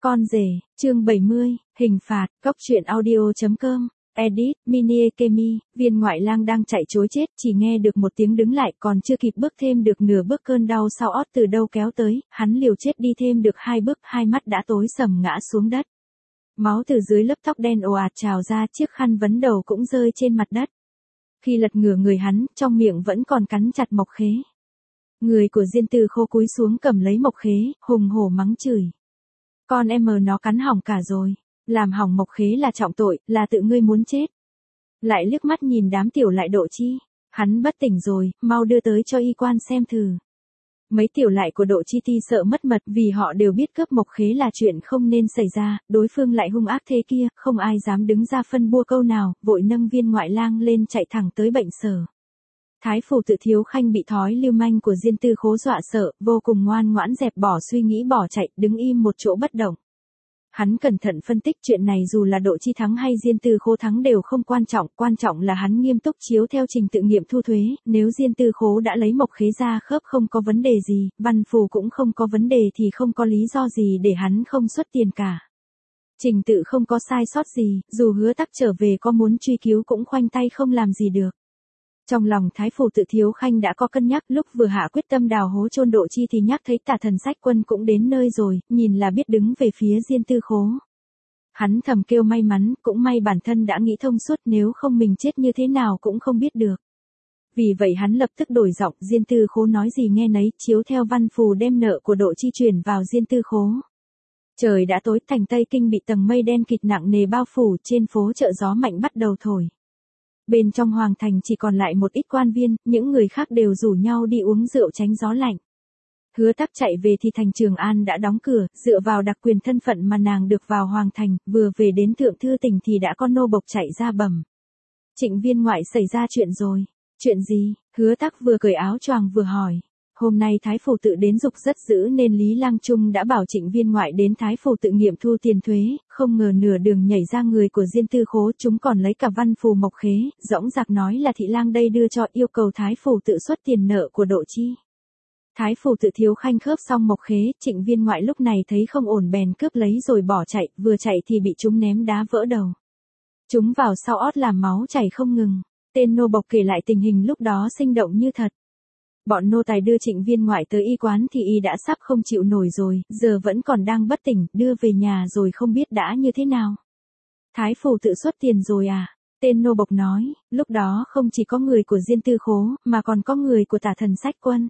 Con rể, chương 70, hình phạt, góc truyện audio.com, edit, mini Ekemi, viên ngoại lang đang chạy trối chết, chỉ nghe được một tiếng đứng lại, còn chưa kịp bước thêm được nửa bước cơn đau sau ót từ đâu kéo tới, hắn liều chết đi thêm được 2 bước, hai mắt đã tối sầm ngã xuống đất. Máu từ dưới lớp tóc đen ồ ạt trào ra, chiếc khăn vấn đầu cũng rơi trên mặt đất. Khi lật ngửa người hắn, trong miệng vẫn còn cắn chặt Mộc Khế. Người của Diên Tư Khố cúi xuống cầm lấy Mộc Khế, hùng hổ mắng chửi. Con em nó cắn hỏng cả rồi. Làm hỏng Mộc Khế là trọng tội, là tự ngươi muốn chết. Lại liếc mắt nhìn đám tiểu lại Độ Chi. Hắn bất tỉnh rồi, mau đưa tới cho y quan xem thử. Mấy tiểu lại của Độ Chi ti sợ mất mật vì họ đều biết cướp Mộc Khế là chuyện không nên xảy ra, đối phương lại hung ác thế kia, không ai dám đứng ra phân bua câu nào, vội nâng viên ngoại lang lên chạy thẳng tới bệnh sở. Thái phủ Tự Thiếu Khanh bị thói lưu manh của Diên Tư Khố dọa sợ, vô cùng ngoan ngoãn dẹp bỏ suy nghĩ bỏ chạy, đứng im một chỗ bất động. Hắn cẩn thận phân tích chuyện này, dù là Độ Chi thắng hay Diên Tư Khố thắng đều không quan trọng là hắn nghiêm túc chiếu theo trình tự nghiệm thu thuế, nếu Diên Tư Khố đã lấy Mộc Khế ra khớp không có vấn đề gì, văn phù cũng không có vấn đề thì không có lý do gì để hắn không xuất tiền cả. Trình tự không có sai sót gì, dù Hứa Tắc trở về có muốn truy cứu cũng khoanh tay không làm gì được. Trong lòng Thái phủ Tự Thiếu Khanh đã có cân nhắc, lúc vừa hạ quyết tâm đào hố chôn Độ Chi thì nhắc thấy Tả Thần Sách Quân cũng đến nơi rồi, nhìn là biết đứng về phía Diên Tư Khố. Hắn thầm kêu may mắn, cũng may bản thân đã nghĩ thông suốt, nếu không mình chết như thế nào cũng không biết được. Vì vậy hắn lập tức đổi giọng, Diên Tư Khố nói gì nghe nấy, chiếu theo văn phù đem nợ của Độ Chi chuyển vào Diên Tư Khố. Trời đã tối, thành Tây Kinh bị tầng mây đen kịt nặng nề bao phủ, trên phố chợ gió mạnh bắt đầu thổi. Bên trong hoàng thành chỉ còn lại một ít quan viên, những người khác đều rủ nhau đi uống rượu tránh gió lạnh. Hứa Tắc chạy về thì thành Trường An đã đóng cửa, dựa vào đặc quyền thân phận mà nàng được vào hoàng thành, vừa về đến Thượng Thư Tỉnh thì đã có nô bộc chạy ra bẩm. Trịnh viên ngoại xảy ra chuyện rồi. Chuyện gì? Hứa Tắc vừa cởi áo choàng vừa hỏi. Hôm nay Thái phủ Tự đến dục rất dữ nên Lý Lang Trung đã bảo Trịnh viên ngoại đến Thái phủ Tự nghiệm thu tiền thuế, không ngờ nửa đường nhảy ra người của Diên Tư Khố, chúng còn lấy cả văn phù Mộc Khế, dõng dạc nói là thị lang đây đưa cho, yêu cầu Thái phủ Tự xuất tiền nợ của Độ Chi. Thái phủ Tự Thiếu Khanh khớp xong Mộc Khế, Trịnh viên ngoại lúc này thấy không ổn bèn cướp lấy rồi bỏ chạy, vừa chạy thì bị chúng ném đá vỡ đầu. Chúng vào sau ót làm máu chảy không ngừng. Tên nô bộc kể lại tình hình lúc đó sinh động như thật. Bọn nô tài đưa Trịnh viên ngoại tới y quán thì y đã sắp không chịu nổi rồi, giờ vẫn còn đang bất tỉnh, đưa về nhà rồi không biết đã như thế nào. Thái phủ Tự xuất tiền rồi à? Tên nô bộc nói, lúc đó không chỉ có người của Diên Tư Khố, mà còn có người của Tả Thần Sách Quân.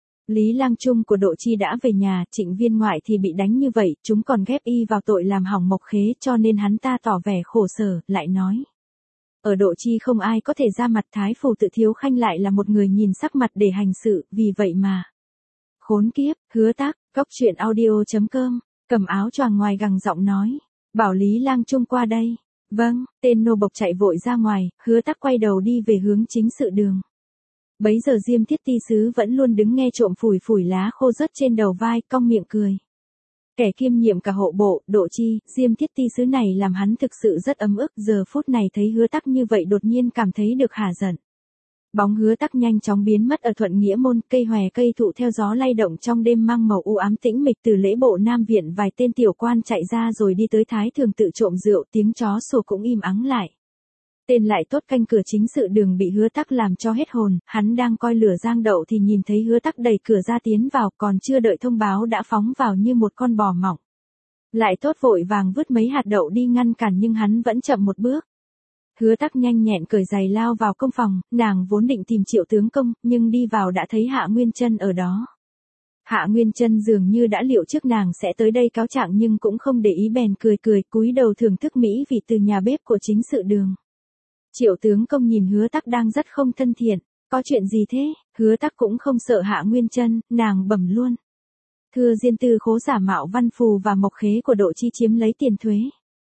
Lý Lang Trung của Độ Chi đã về nhà, Trịnh viên ngoại thì bị đánh như vậy, chúng còn ghép y vào tội làm hỏng Mộc Khế, cho nên hắn ta tỏ vẻ khổ sở, lại nói. Ở Độ Chi không ai có thể ra mặt, Thái phủ Tự Thiếu Khanh lại là một người nhìn sắc mặt để hành sự, vì vậy mà. Khốn kiếp, Hứa Tắc, góc truyện audio.com, cầm áo choàng ngoài gằng giọng nói. Bảo Lý Lang Trung qua đây. Vâng, tên nô bộc chạy vội ra ngoài, Hứa Tắc quay đầu đi về hướng chính sự đường. Bấy giờ Diêm Thiết Ti Sứ vẫn luôn đứng nghe trộm phủi phủi lá khô rớt trên đầu vai, cong miệng cười. Kẻ kiêm nhiệm cả hộ bộ, Độ Chi, Diêm Thiết Ti Sứ này làm hắn thực sự rất ấm ức, giờ phút này thấy Hứa Tắc như vậy đột nhiên cảm thấy được hả giận. Bóng Hứa Tắc nhanh chóng biến mất ở Thuận Nghĩa Môn, cây hòe cây thụ theo gió lay động trong đêm mang màu u ám tĩnh mịch. Từ lễ bộ Nam Viện vài tên tiểu quan chạy ra rồi đi tới Thái Thường Tự trộm rượu, tiếng chó sủa cũng im ắng lại. Tên lại tốt canh cửa chính sự đường bị Hứa Tắc làm cho hết hồn, hắn đang coi lửa rang đậu thì nhìn thấy Hứa Tắc đẩy cửa ra tiến vào, còn chưa đợi thông báo đã phóng vào như một con bò mỏng. Lại tốt vội vàng vứt mấy hạt đậu đi ngăn cản nhưng hắn vẫn chậm một bước. Hứa Tắc nhanh nhẹn cởi giày lao vào công phòng, nàng vốn định tìm Triệu tướng công, nhưng đi vào đã thấy Hạ Nguyên Chân ở đó. Hạ Nguyên Chân dường như đã liệu trước nàng sẽ tới đây cáo trạng nhưng cũng không để ý bèn cười cúi đầu thưởng thức mỹ vị từ nhà bếp của chính sự đường. Triệu tướng công nhìn Hứa Tắc đang rất không thân thiện, có chuyện gì thế? Hứa Tắc cũng không sợ Hạ Nguyên Chân, nàng bẩm luôn. Thưa Diên Tư Khố giả mạo văn phù và Mộc Khế của Độ Chi chiếm lấy tiền thuế.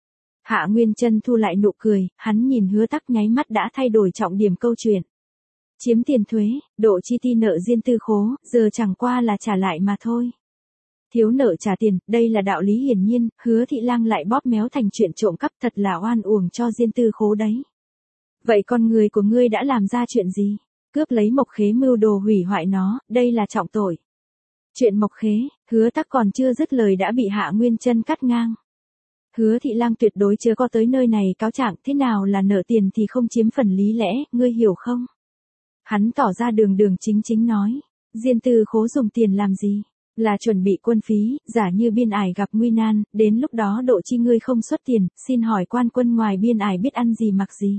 Hạ Nguyên Chân thu lại nụ cười, hắn nhìn Hứa Tắc nháy mắt đã thay đổi trọng điểm câu chuyện. Chiếm tiền thuế, Độ Chi ti nợ Diên Tư Khố, giờ chẳng qua là trả lại mà thôi. Thiếu nợ trả tiền, đây là đạo lý hiển nhiên, Hứa thị lang lại bóp méo thành chuyện trộm cắp, thật là oan uổng cho Diên Tư Khố đấy. Vậy con người của ngươi đã làm ra chuyện gì? Cướp lấy Mộc Khế mưu đồ hủy hoại nó, đây là trọng tội. Chuyện Mộc Khế, Hứa Tắc còn chưa dứt lời đã bị Hạ Nguyên Chân cắt ngang. Hứa Thị Lang tuyệt đối chưa có tới nơi này cáo trạng, thế nào là nợ tiền thì không chiếm phần lý lẽ, ngươi hiểu không? Hắn tỏ ra đường đường chính chính nói, Diên Tư Khố dùng tiền làm gì? Là chuẩn bị quân phí, giả như biên ải gặp nguy nan, đến lúc đó Độ Chi ngươi không xuất tiền, xin hỏi quan quân ngoài biên ải biết ăn gì mặc gì?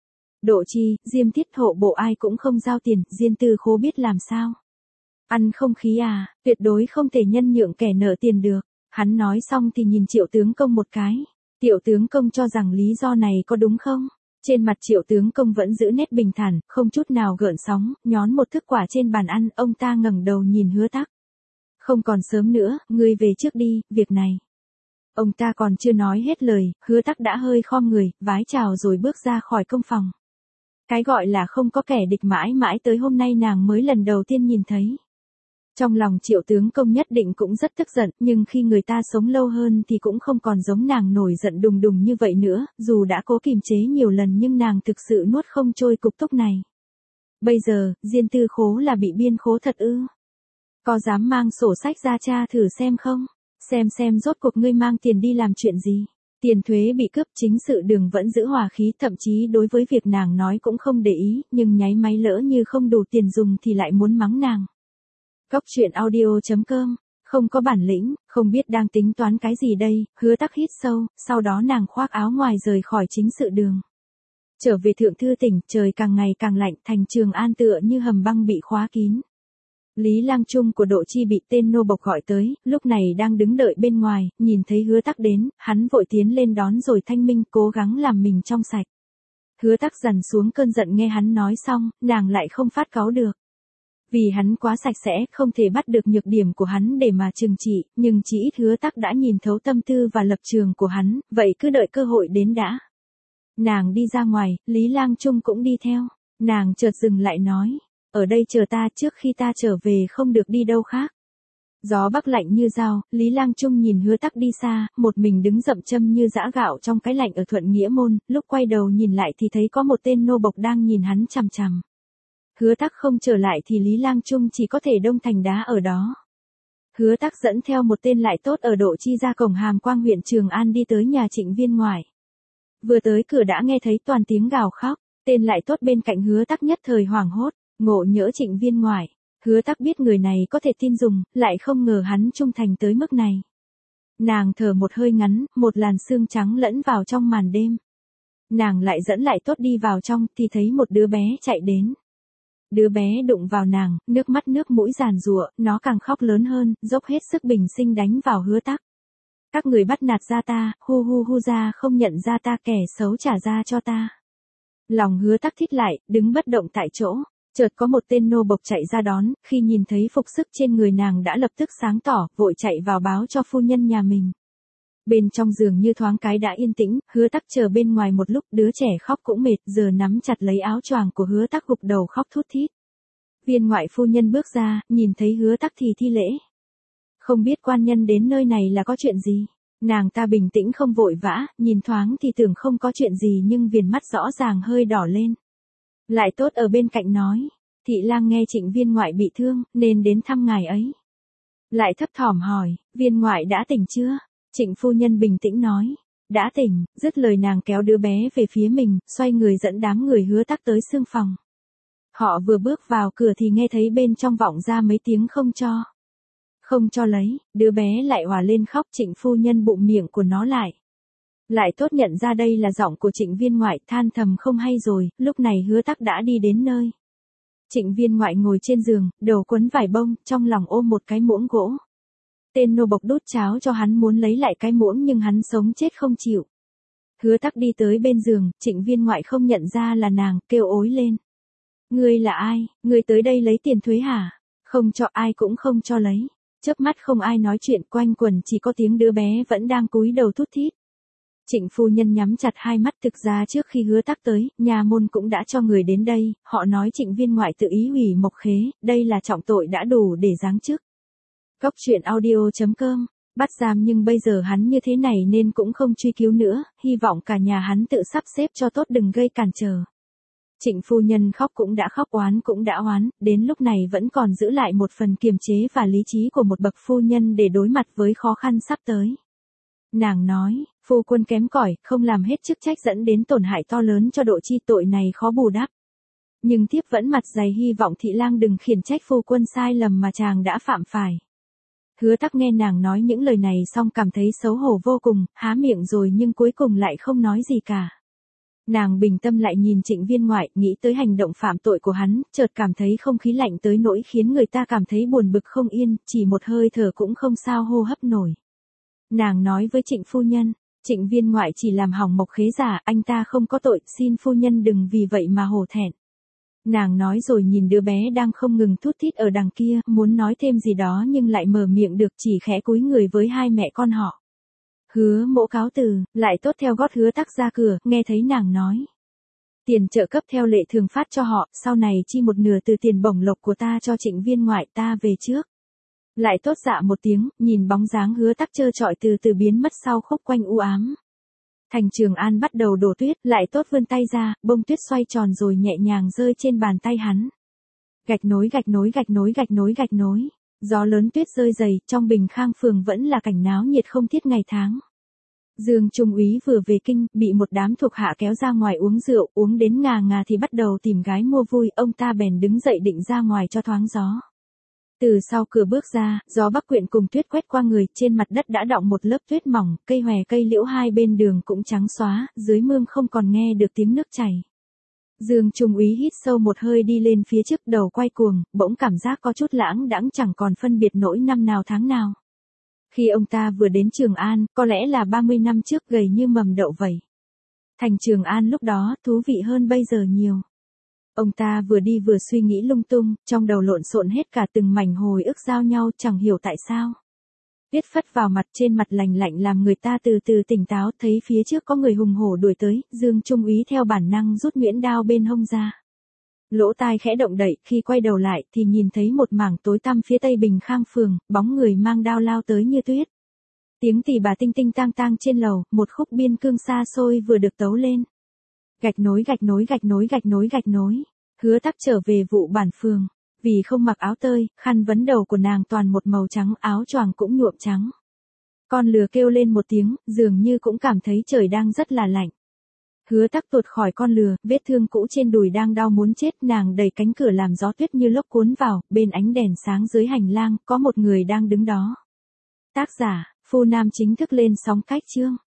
Độ Chi, Diêm Tiết hộ bộ ai cũng không giao tiền, Diên Tư Khố biết làm sao? Ăn không khí à, tuyệt đối không thể nhân nhượng kẻ nợ tiền được. Hắn nói xong thì nhìn Triệu tướng công một cái. Triệu tướng công cho rằng lý do này có đúng không? Trên mặt Triệu tướng công vẫn giữ nét bình thản, không chút nào gợn sóng, nhón một thức quả trên bàn ăn, ông ta ngẩng đầu nhìn Hứa Tắc. Không còn sớm nữa, ngươi về trước đi, việc này. Ông ta còn chưa nói hết lời, Hứa Tắc đã hơi khom người, vái chào rồi bước ra khỏi công phòng. Cái gọi là không có kẻ địch mãi mãi tới hôm nay nàng mới lần đầu tiên nhìn thấy. Trong lòng Triệu tướng công nhất định cũng rất tức giận, nhưng khi người ta sống lâu hơn thì cũng không còn giống nàng nổi giận đùng đùng như vậy nữa, dù đã cố kiềm chế nhiều lần nhưng nàng thực sự nuốt không trôi cục tức này. Bây giờ, Diên Tư Khố là bị biên khố thật ư? Có dám mang sổ sách ra tra thử xem không? Xem rốt cuộc ngươi mang tiền đi làm chuyện gì? Tiền thuế bị cướp, chính sự Đường vẫn giữ hòa khí, thậm chí đối với việc nàng nói cũng không để ý, nhưng nháy máy lỡ như không đủ tiền dùng thì lại muốn mắng nàng. Cóc truyện audio.com, không có bản lĩnh, không biết đang tính toán cái gì đây, Hứa Tắc hít sâu, sau đó nàng khoác áo ngoài rời khỏi chính sự Đường. Trở về Thượng Thư Tỉnh, trời càng ngày càng lạnh, thành Trường An tựa như hầm băng bị khóa kín. Lý Lang Trung của Độ Chi bị tên nô bộc gọi tới, lúc này đang đứng đợi bên ngoài, nhìn thấy Hứa Tắc đến, hắn vội tiến lên đón rồi thanh minh, cố gắng làm mình trong sạch. Hứa Tắc dằn xuống cơn giận nghe hắn nói xong, nàng lại không phát cáu được. Vì hắn quá sạch sẽ, không thể bắt được nhược điểm của hắn để mà trừng trị, nhưng chỉ ít Hứa Tắc đã nhìn thấu tâm tư và lập trường của hắn, vậy cứ đợi cơ hội đến đã. Nàng đi ra ngoài, Lý Lang Trung cũng đi theo, nàng chợt dừng lại nói, ở đây chờ ta, trước khi ta trở về không được đi đâu khác. Gió bắc lạnh như dao, Lý Lang Trung nhìn Hứa Tắc đi xa, một mình đứng dậm châm như giã gạo trong cái lạnh ở Thuận Nghĩa Môn, lúc quay đầu nhìn lại thì thấy có một tên nô bộc đang nhìn hắn chằm chằm. Hứa Tắc không trở lại thì Lý Lang Trung chỉ có thể đông thành đá ở đó. Hứa Tắc dẫn theo một tên lại tốt ở Độ Chi ra cổng Hàm Quang huyện Trường An đi tới nhà Trịnh Viên Ngoại. Vừa tới cửa đã nghe thấy toàn tiếng gào khóc, tên lại tốt bên cạnh Hứa Tắc nhất thời hoảng hốt, ngộ nhỡ Trịnh Viên Ngoại. Hứa Tắc biết người này có thể tin dùng, lại không ngờ hắn trung thành tới mức này. Nàng thở một hơi ngắn, một làn sương trắng lẫn vào trong màn đêm. Nàng lại dẫn lại tốt đi vào trong thì thấy một đứa bé chạy đến. Đứa bé đụng vào nàng, nước mắt nước mũi giàn giụa, nó càng khóc lớn hơn, dốc hết sức bình sinh đánh vào Hứa Tắc. Các người bắt nạt ra ta, hu ra không nhận ra ta, kẻ xấu trả ra cho ta. Lòng Hứa Tắc thít lại, đứng bất động tại chỗ. Chợt có một tên nô bộc chạy ra đón, khi nhìn thấy phục sức trên người nàng đã lập tức sáng tỏ, vội chạy vào báo cho phu nhân nhà mình. Bên trong giường như thoáng cái đã yên tĩnh, Hứa Tắc chờ bên ngoài một lúc, đứa trẻ khóc cũng mệt, giờ nắm chặt lấy áo choàng của Hứa Tắc gục đầu khóc thút thít. Viên ngoại phu nhân bước ra, nhìn thấy Hứa Tắc thì thi lễ. Không biết quan nhân đến nơi này là có chuyện gì? Nàng ta bình tĩnh không vội vã, nhìn thoáng thì tưởng không có chuyện gì nhưng viền mắt rõ ràng hơi đỏ lên. Lại tốt ở bên cạnh nói, Thị Lang nghe Trịnh Viên Ngoại bị thương, nên đến thăm ngài ấy. Lại thấp thỏm hỏi, Viên Ngoại đã tỉnh chưa? Trịnh phu nhân bình tĩnh nói, đã tỉnh, dứt lời nàng kéo đứa bé về phía mình, xoay người dẫn đám người Hứa Tắc tới xương phòng. Họ vừa bước vào cửa thì nghe thấy bên trong vọng ra mấy tiếng không cho. Không cho lấy, đứa bé lại òa lên khóc, Trịnh phu nhân bụm miệng của nó lại. Lại tốt nhận ra đây là giọng của Trịnh Viên Ngoại, than thầm không hay rồi, lúc này Hứa Tắc đã đi đến nơi. Trịnh Viên Ngoại ngồi trên giường, đầu quấn vải bông, trong lòng ôm một cái muỗng gỗ. Tên nô bộc đút cháo cho hắn muốn lấy lại cái muỗng nhưng hắn sống chết không chịu. Hứa Tắc đi tới bên giường, Trịnh Viên Ngoại không nhận ra là nàng, kêu ối lên. Ngươi là ai, ngươi tới đây lấy tiền thuế hả? Không cho, ai cũng không cho lấy. Chớp mắt không ai nói chuyện, quanh quần chỉ có tiếng đứa bé vẫn đang cúi đầu thút thít. Trịnh phu nhân nhắm chặt hai mắt, thực ra trước khi Hứa Tắc tới, nhà môn cũng đã cho người đến đây, họ nói Trịnh Viên Ngoại tự ý hủy Mộc Khế, đây là trọng tội đã đủ để giáng chức. Cóc truyện audio.com, bắt giam nhưng bây giờ hắn như thế này nên cũng không truy cứu nữa, hy vọng cả nhà hắn tự sắp xếp cho tốt đừng gây cản trở. Trịnh phu nhân khóc cũng đã khóc, oán cũng đã oán, đến lúc này vẫn còn giữ lại một phần kiềm chế và lý trí của một bậc phu nhân để đối mặt với khó khăn sắp tới. Nàng nói, phu quân kém cỏi, không làm hết chức trách dẫn đến tổn hại to lớn cho Độ Chi, tội này khó bù đắp. Nhưng thiếp vẫn mặt dày hy vọng thị lang đừng khiển trách phu quân sai lầm mà chàng đã phạm phải. Hứa Tắc nghe nàng nói những lời này xong cảm thấy xấu hổ vô cùng, há miệng rồi nhưng cuối cùng lại không nói gì cả. Nàng bình tâm lại nhìn Trịnh Viên Ngoại, nghĩ tới hành động phạm tội của hắn, chợt cảm thấy không khí lạnh tới nỗi khiến người ta cảm thấy buồn bực không yên, chỉ một hơi thở cũng không sao hô hấp nổi. Nàng nói với Trịnh phu nhân, Trịnh Viên Ngoại chỉ làm hỏng Mộc Khế giả, anh ta không có tội, xin phu nhân đừng vì vậy mà hổ thẹn. Nàng nói rồi nhìn đứa bé đang không ngừng thút thít ở đằng kia, muốn nói thêm gì đó nhưng lại mở miệng được, chỉ khẽ cúi người với hai mẹ con họ. Hứa Mỗ cáo từ, lại Tốt theo gót Hứa Tắc ra cửa, nghe thấy nàng nói. Tiền trợ cấp theo lệ thường phát cho họ, sau này chi một nửa từ tiền bổng lộc của ta cho Trịnh Viên Ngoại, ta về trước. Lại Tốt dạ một tiếng, nhìn bóng dáng Hứa Tắc trơ trọi từ từ biến mất sau khúc quanh u ám. Thành Trường An bắt đầu đổ tuyết, Lại Tốt vươn tay ra, bông tuyết xoay tròn rồi nhẹ nhàng rơi trên bàn tay hắn. Gạch nối gạch nối gạch nối gạch nối gạch nối. Gió lớn tuyết rơi dày, trong Bình Khang phường vẫn là cảnh náo nhiệt không thiết ngày tháng. Dương Trung Úy vừa về kinh, bị một đám thuộc hạ kéo ra ngoài uống rượu, uống đến ngà ngà thì bắt đầu tìm gái mua vui, ông ta bèn đứng dậy định ra ngoài cho thoáng gió. Từ sau cửa bước ra, gió bắc quyện cùng tuyết quét qua người, trên mặt đất đã đọng một lớp tuyết mỏng, cây hòe cây liễu hai bên đường cũng trắng xóa, dưới mương không còn nghe được tiếng nước chảy. Dương Trung Úy hít sâu một hơi đi lên phía trước, đầu quay cuồng, bỗng cảm giác có chút lãng đãng, chẳng còn phân biệt nỗi năm nào tháng nào. Khi ông ta vừa đến Trường An, có lẽ là 30 năm trước, gầy như mầm đậu vậy. Thành Trường An lúc đó, thú vị hơn bây giờ nhiều. Ông ta vừa đi vừa suy nghĩ lung tung, trong đầu lộn xộn hết cả từng mảnh hồi ức giao nhau, chẳng hiểu tại sao. Tuyết phất vào mặt, trên mặt lạnh lạnh làm người ta từ từ tỉnh táo, thấy phía trước có người hùng hổ đuổi tới, Dương Trung Úy theo bản năng rút nhuyễn đao bên hông ra. Lỗ tai khẽ động đậy, khi quay đầu lại thì nhìn thấy một mảng tối tăm phía tây Bình Khang phường, bóng người mang đao lao tới như tuyết. Tiếng tỳ bà tinh tinh tang tang trên lầu, một khúc biên cương xa xôi vừa được tấu lên. Gạch nối gạch nối gạch nối gạch nối gạch nối. Hứa Tắc trở về vụ bản phường. Vì không mặc áo tơi, khăn vấn đầu của nàng toàn một màu trắng, áo choàng cũng nhuộm trắng. Con lừa kêu lên một tiếng, dường như cũng cảm thấy trời đang rất là lạnh. Hứa Tắc tuột khỏi con lừa, vết thương cũ trên đùi đang đau muốn chết, nàng đẩy cánh cửa làm gió tuyết như lốc cuốn vào, bên ánh đèn sáng dưới hành lang, có một người đang đứng đó. Tác giả, Phu Nam chính thức lên sóng cách chương.